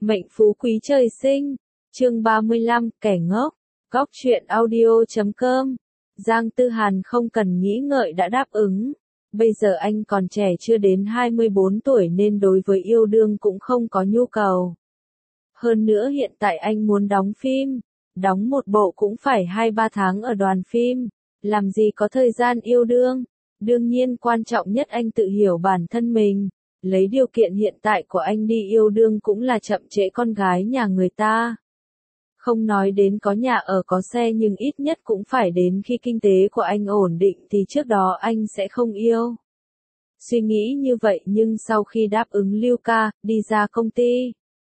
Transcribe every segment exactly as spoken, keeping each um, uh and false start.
Mệnh phú quý trời sinh. Chương ba mươi lăm, kẻ ngốc. Góc truyện audio chấm com. Giang Tư Hàn không cần nghĩ ngợi đã đáp ứng. Bây giờ anh còn trẻ chưa đến hai mươi bốn tuổi nên đối với yêu đương cũng không có nhu cầu. Hơn nữa hiện tại anh muốn đóng phim. Đóng một bộ cũng phải hai ba tháng ở đoàn phim. Làm gì có thời gian yêu đương. Đương nhiên quan trọng nhất anh tự hiểu bản thân mình. Lấy điều kiện hiện tại của anh đi yêu đương cũng là chậm trễ con gái nhà người ta. Không nói đến có nhà ở có xe nhưng ít nhất cũng phải đến khi kinh tế của anh ổn định thì trước đó anh sẽ không yêu. Suy nghĩ như vậy nhưng sau khi đáp ứng Lưu Ca, đi ra công ty.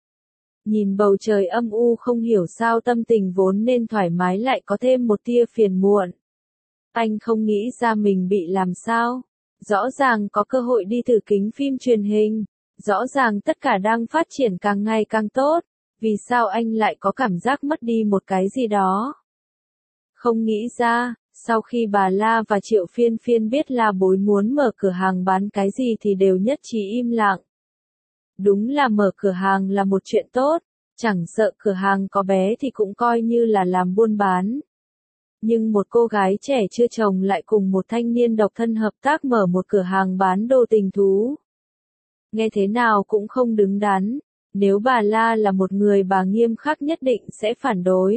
Nhìn bầu trời âm u không hiểu sao tâm tình vốn nên thoải mái lại có thêm một tia phiền muộn. Anh không nghĩ ra mình bị làm sao. Rõ ràng có cơ hội đi thử kính phim truyền hình. Rõ ràng tất cả đang phát triển càng ngày càng tốt. Vì sao anh lại có cảm giác mất đi một cái gì đó? Không nghĩ ra, sau khi bà La và Triệu Phiên Phiên biết La Bối muốn mở cửa hàng bán cái gì thì đều nhất trí im lặng. Đúng là mở cửa hàng là một chuyện tốt, chẳng sợ cửa hàng có bé thì cũng coi như là làm buôn bán. Nhưng một cô gái trẻ chưa chồng lại cùng một thanh niên độc thân hợp tác mở một cửa hàng bán đồ tình thú. Nghe thế nào cũng không đứng đắn. Nếu bà La là một người bà nghiêm khắc nhất định sẽ phản đối.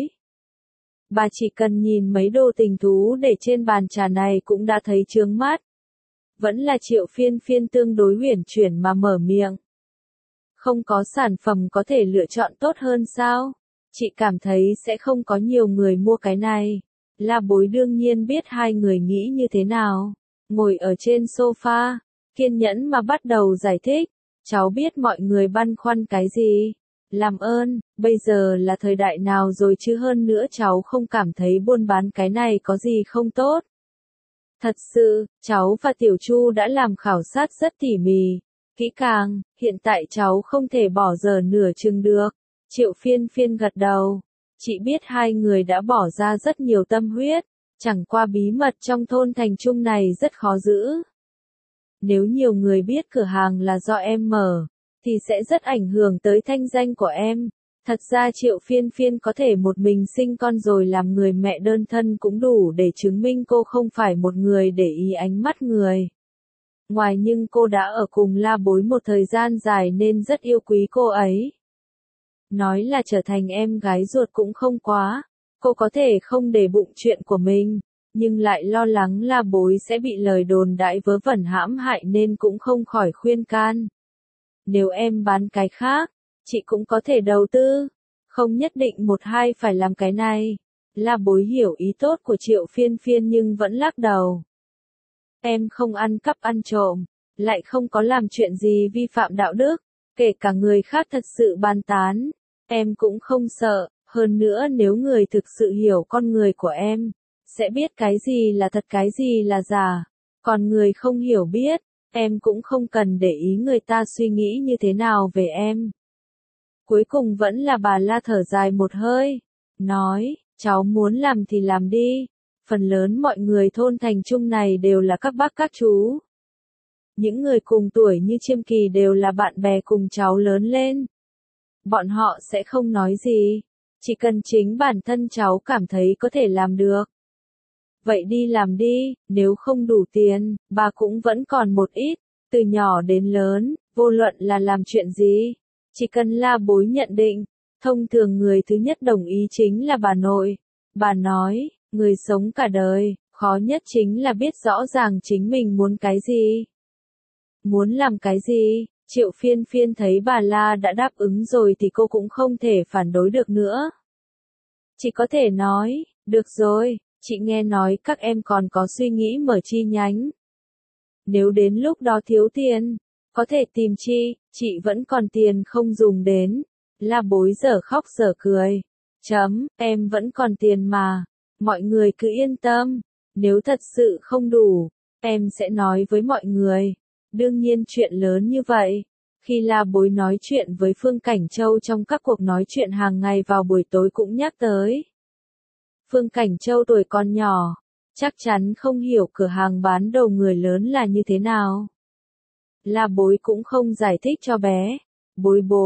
Bà chỉ cần nhìn mấy đồ tình thú để trên bàn trà này cũng đã thấy chướng mắt. Vẫn là Triệu Phiên Phiên tương đối uyển chuyển mà mở miệng. Không có sản phẩm có thể lựa chọn tốt hơn sao? Chị cảm thấy sẽ không có nhiều người mua cái này. La Bối đương nhiên biết hai người nghĩ như thế nào. Ngồi ở trên sofa, kiên nhẫn mà bắt đầu giải thích. Cháu biết mọi người băn khoăn cái gì. Làm ơn, bây giờ là thời đại nào rồi chứ hơn nữa cháu không cảm thấy buôn bán cái này có gì không tốt. Thật sự, cháu và Tiểu Chu đã làm khảo sát rất tỉ mỉ, kỹ càng, hiện tại cháu không thể bỏ giờ nửa chừng được. Triệu Phiên Phiên gật đầu. Chị biết hai người đã bỏ ra rất nhiều tâm huyết, chẳng qua bí mật trong thôn Thành Trung này rất khó giữ. Nếu nhiều người biết cửa hàng là do em mở, thì sẽ rất ảnh hưởng tới thanh danh của em. Thật ra Triệu Phiên Phiên có thể một mình sinh con rồi làm người mẹ đơn thân cũng đủ để chứng minh cô không phải một người để ý ánh mắt người. Ngoài nhưng cô đã ở cùng La Bối một thời gian dài nên rất yêu quý cô ấy. Nói là trở thành em gái ruột cũng không quá. Cô có thể không để bụng chuyện của mình. Nhưng lại lo lắng La Bối sẽ bị lời đồn đại vớ vẩn hãm hại nên cũng không khỏi khuyên can. Nếu em bán cái khác, chị cũng có thể đầu tư, không nhất định một hai phải làm cái này. La Bối hiểu ý tốt của Triệu Phiên Phiên nhưng vẫn lắc đầu. Em không ăn cắp ăn trộm, lại không có làm chuyện gì vi phạm đạo đức, kể cả người khác thật sự bàn tán, em cũng không sợ, hơn nữa nếu người thực sự hiểu con người của em, sẽ biết cái gì là thật cái gì là giả, còn người không hiểu biết, em cũng không cần để ý người ta suy nghĩ như thế nào về em. Cuối cùng vẫn là bà La thở dài một hơi, nói, cháu muốn làm thì làm đi, phần lớn mọi người thôn Thành Trung này đều là các bác các chú. Những người cùng tuổi như Chiêm Kỳ đều là bạn bè cùng cháu lớn lên. Bọn họ sẽ không nói gì, chỉ cần chính bản thân cháu cảm thấy có thể làm được. Vậy đi làm đi, nếu không đủ tiền, bà cũng vẫn còn một ít, từ nhỏ đến lớn, vô luận là làm chuyện gì, chỉ cần La Bối nhận định, thông thường người thứ nhất đồng ý chính là bà nội. Bà nói, người sống cả đời, khó nhất chính là biết rõ ràng chính mình muốn cái gì. Muốn làm cái gì, Triệu Phiên Phiên thấy bà La đã đáp ứng rồi thì cô cũng không thể phản đối được nữa. Chỉ có thể nói, được rồi. Chị nghe nói các em còn có suy nghĩ mở chi nhánh. Nếu đến lúc đó thiếu tiền, có thể tìm chi, chị vẫn còn tiền không dùng đến. La Bối dở khóc dở cười. Chấm, em vẫn còn tiền mà. Mọi người cứ yên tâm. Nếu thật sự không đủ, em sẽ nói với mọi người. Đương nhiên chuyện lớn như vậy. Khi La Bối nói chuyện với Phương Cảnh Châu trong các cuộc nói chuyện hàng ngày vào buổi tối cũng nhắc tới. Phương Cảnh Châu tuổi còn nhỏ, chắc chắn không hiểu cửa hàng bán đồ người lớn là như thế nào. La Bối cũng không giải thích cho bé. Bối bối,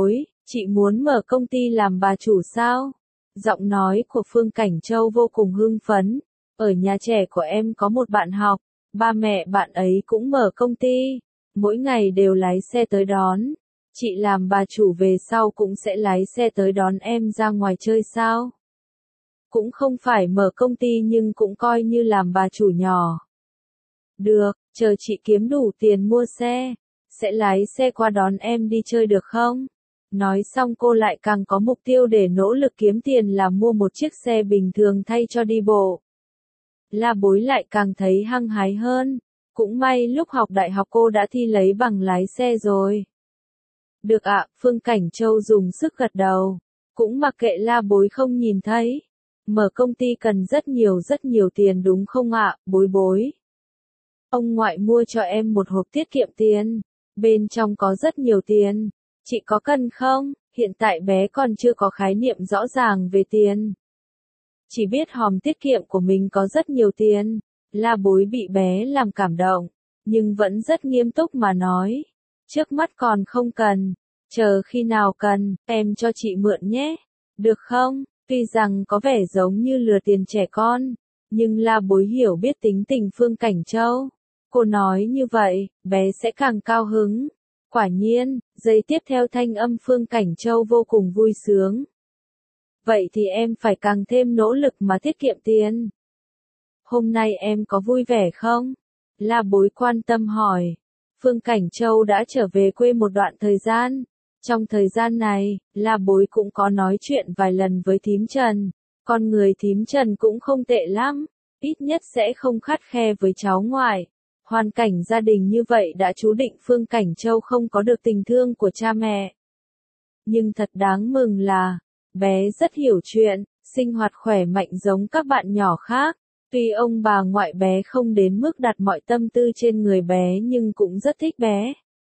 Chị muốn mở công ty làm bà chủ sao? Giọng nói của Phương Cảnh Châu vô cùng hưng phấn. Ở nhà trẻ của em có một bạn học, ba mẹ bạn ấy cũng mở công ty, mỗi ngày đều lái xe tới đón. Chị làm bà chủ về sau cũng sẽ lái xe tới đón em ra ngoài chơi sao? Cũng không phải mở công ty nhưng cũng coi như làm bà chủ nhỏ. Được, chờ chị kiếm đủ tiền mua xe, sẽ lái xe qua đón em đi chơi được không? Nói xong cô lại càng có mục tiêu để nỗ lực kiếm tiền là mua một chiếc xe bình thường thay cho đi bộ. La Bối lại càng thấy hăng hái hơn. Cũng may lúc học đại học cô đã thi lấy bằng lái xe rồi. Được ạ, Phương Cảnh Châu dùng sức gật đầu. Cũng mặc kệ La Bối không nhìn thấy. Mở công ty cần rất nhiều rất nhiều tiền đúng không ạ, Bối Bối? Ông ngoại mua cho em một hộp tiết kiệm tiền. Bên trong có rất nhiều tiền. Chị có cần không? Hiện tại bé còn chưa có khái niệm rõ ràng về tiền. Chỉ biết hòm tiết kiệm của mình có rất nhiều tiền. La Bối bị bé làm cảm động, nhưng vẫn rất nghiêm túc mà nói. Trước mắt còn không cần, chờ khi nào cần, em cho chị mượn nhé. Được không? Tuy rằng có vẻ giống như lừa tiền trẻ con, nhưng La Bối hiểu biết tính tình Phương Cảnh Châu. Cô nói như vậy, bé sẽ càng cao hứng. Quả nhiên, giây tiếp theo thanh âm Phương Cảnh Châu vô cùng vui sướng. Vậy thì em phải càng thêm nỗ lực mà tiết kiệm tiền. Hôm nay em có vui vẻ không? La Bối quan tâm hỏi. Phương Cảnh Châu đã trở về quê một đoạn thời gian. Trong thời gian này, La Bối cũng có nói chuyện vài lần với thím Trần. Con người thím Trần cũng không tệ lắm, ít nhất sẽ không khắt khe với cháu ngoại. Hoàn cảnh gia đình như vậy đã chú định Phương Cảnh Châu không có được tình thương của cha mẹ. Nhưng thật đáng mừng là, bé rất hiểu chuyện, sinh hoạt khỏe mạnh giống các bạn nhỏ khác. Tuy ông bà ngoại bé không đến mức đặt mọi tâm tư trên người bé nhưng cũng rất thích bé.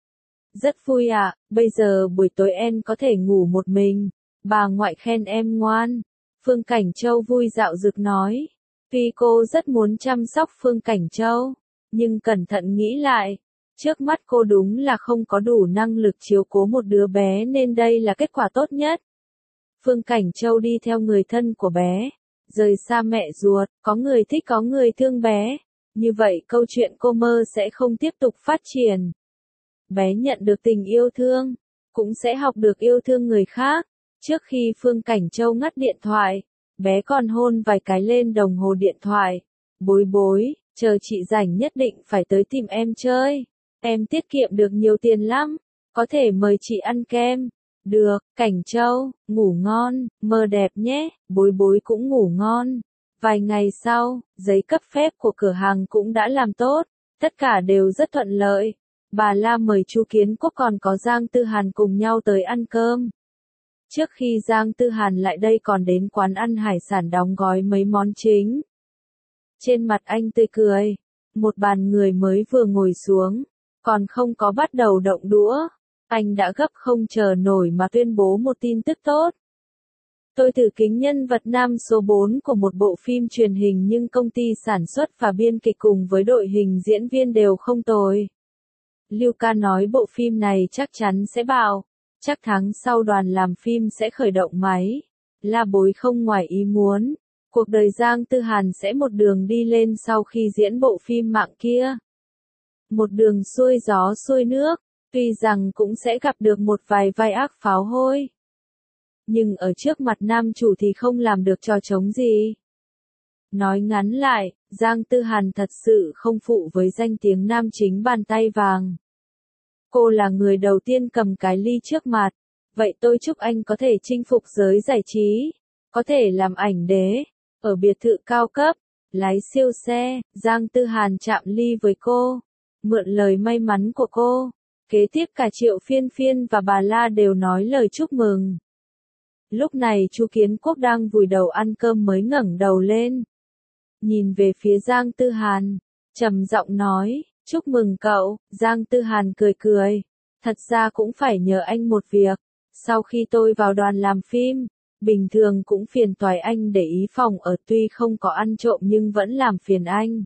Rất vui ạ, à, bây giờ buổi tối em có thể ngủ một mình. Bà ngoại khen em ngoan. Phương Cảnh Châu vui dạo dực nói. Tuy cô rất muốn chăm sóc Phương Cảnh Châu, nhưng cẩn thận nghĩ lại, trước mắt cô đúng là không có đủ năng lực chiếu cố một đứa bé nên đây là kết quả tốt nhất. Phương Cảnh Châu đi theo người thân của bé, rời xa mẹ ruột, có người thích có người thương bé. Như vậy câu chuyện cô mơ sẽ không tiếp tục phát triển. Bé nhận được tình yêu thương, cũng sẽ học được yêu thương người khác. Trước khi Phương Cảnh Châu ngắt điện thoại, bé còn hôn vài cái lên đồng hồ điện thoại. Bối Bối, chờ chị rảnh nhất định phải tới tìm em chơi. Em tiết kiệm được nhiều tiền lắm, có thể mời chị ăn kem. Được, Cảnh Châu, ngủ ngon, mơ đẹp nhé. Bối Bối cũng ngủ ngon. Vài ngày sau, giấy cấp phép của cửa hàng cũng đã làm tốt, tất cả đều rất thuận lợi. Bà La mời chú Kiến Quốc còn có Giang Tư Hàn cùng nhau tới ăn cơm. Trước khi Giang Tư Hàn lại đây còn đến quán ăn hải sản đóng gói mấy món chính. Trên mặt anh tươi cười, một bàn người mới vừa ngồi xuống, còn không có bắt đầu động đũa. Anh đã gấp không chờ nổi mà tuyên bố một tin tức tốt. Tôi thử kính nhân vật nam số bốn của một bộ phim truyền hình nhưng công ty sản xuất và biên kịch cùng với đội hình diễn viên đều không tồi. Lưu Ca nói bộ phim này chắc chắn sẽ bạo, chắc tháng sau đoàn làm phim sẽ khởi động máy. La Bối không ngoài ý muốn, cuộc đời Giang Tư Hàn sẽ một đường đi lên sau khi diễn bộ phim mạng kia. Một đường xuôi gió xuôi nước, tuy rằng cũng sẽ gặp được một vài vai ác pháo hôi. Nhưng ở trước mặt nam chủ thì không làm được trò trống gì. Nói ngắn lại, Giang Tư Hàn thật sự không phụ với danh tiếng nam chính bàn tay vàng. Cô là người đầu tiên cầm cái ly trước mặt, vậy tôi chúc anh có thể chinh phục giới giải trí, có thể làm ảnh đế, ở biệt thự cao cấp, lái siêu xe. Giang Tư Hàn chạm ly với cô, mượn lời may mắn của cô. Kế tiếp cả Triệu Phiên Phiên và bà La đều nói lời chúc mừng. Lúc này chú Kiến Quốc đang vùi đầu ăn cơm mới ngẩng đầu lên. Nhìn về phía Giang Tư Hàn, trầm giọng nói, chúc mừng cậu. Giang Tư Hàn cười cười, thật ra cũng phải nhờ anh một việc. Sau khi tôi vào đoàn làm phim, bình thường cũng phiền toái anh để ý phòng ở, tuy không có ăn trộm nhưng vẫn làm phiền anh.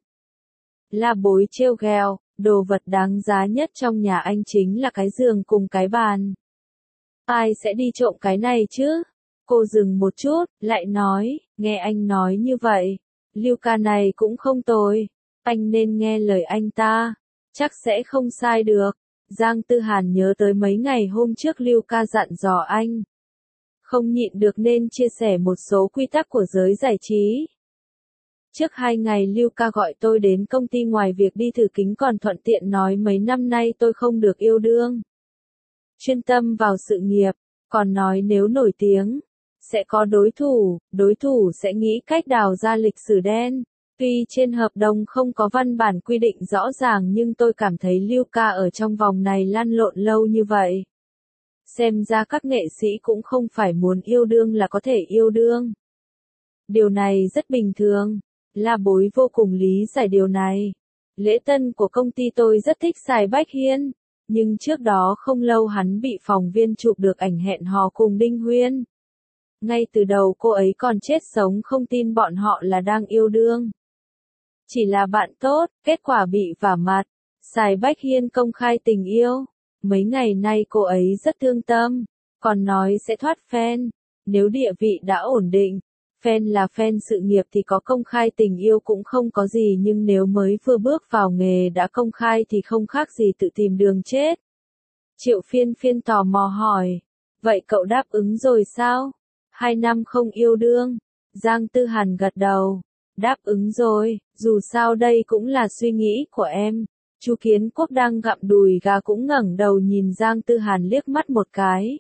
La Bối trêu ghẹo, đồ vật đáng giá nhất trong nhà anh chính là cái giường cùng cái bàn. Ai sẽ đi trộm cái này chứ? Cô dừng một chút, lại nói, nghe anh nói như vậy, Lưu ca này cũng không tồi, anh nên nghe lời anh ta, chắc sẽ không sai được. Giang Tư Hàn nhớ tới mấy ngày hôm trước Lưu ca dặn dò anh, không nhịn được nên chia sẻ một số quy tắc của giới giải trí. Trước hai ngày Lưu ca gọi tôi đến công ty ngoài việc đi thử kính còn thuận tiện nói mấy năm nay tôi không được yêu đương. Chuyên tâm vào sự nghiệp, còn nói nếu nổi tiếng, sẽ có đối thủ, đối thủ sẽ nghĩ cách đào ra lịch sử đen. Tuy trên hợp đồng không có văn bản quy định rõ ràng nhưng tôi cảm thấy Lưu ca ở trong vòng này lăn lộn lâu như vậy. Xem ra các nghệ sĩ cũng không phải muốn yêu đương là có thể yêu đương. Điều này rất bình thường. La Bối vô cùng lý giải điều này. Lễ tân của công ty tôi rất thích Sài Bách Hiên, nhưng trước đó không lâu hắn bị phóng viên chụp được ảnh hẹn hò cùng Đinh Huyên. Ngay từ đầu cô ấy còn chết sống không tin bọn họ là đang yêu đương. Chỉ là bạn tốt, kết quả bị vả mặt. Sài Bách Hiên công khai tình yêu. Mấy ngày nay cô ấy rất thương tâm, còn nói sẽ thoát fan. Nếu địa vị đã ổn định, fan là fan sự nghiệp thì có công khai tình yêu cũng không có gì, nhưng nếu mới vừa bước vào nghề đã công khai thì không khác gì tự tìm đường chết. Triệu Phiên Phiên tò mò hỏi, vậy cậu đáp ứng rồi sao? Hai năm không yêu đương. Giang Tư Hàn gật đầu, đáp ứng rồi, dù sao đây cũng là suy nghĩ của em. Chu Kiến Quốc đang gặm đùi gà cũng ngẩng đầu nhìn Giang Tư Hàn liếc mắt một cái.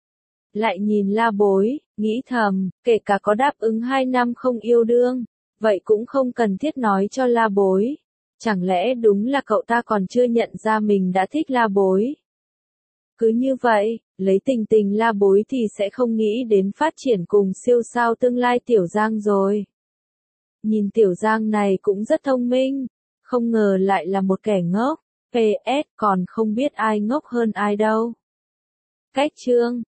Lại nhìn La Bối, nghĩ thầm, kể cả có đáp ứng hai năm không yêu đương, vậy cũng không cần thiết nói cho La Bối. Chẳng lẽ đúng là cậu ta còn chưa nhận ra mình đã thích La Bối? Cứ như vậy, lấy tình tình La Bối thì sẽ không nghĩ đến phát triển cùng siêu sao tương lai Tiểu Giang rồi. Nhìn Tiểu Giang này cũng rất thông minh, không ngờ lại là một kẻ ngốc. pê ét còn không biết ai ngốc hơn ai đâu. Cách chương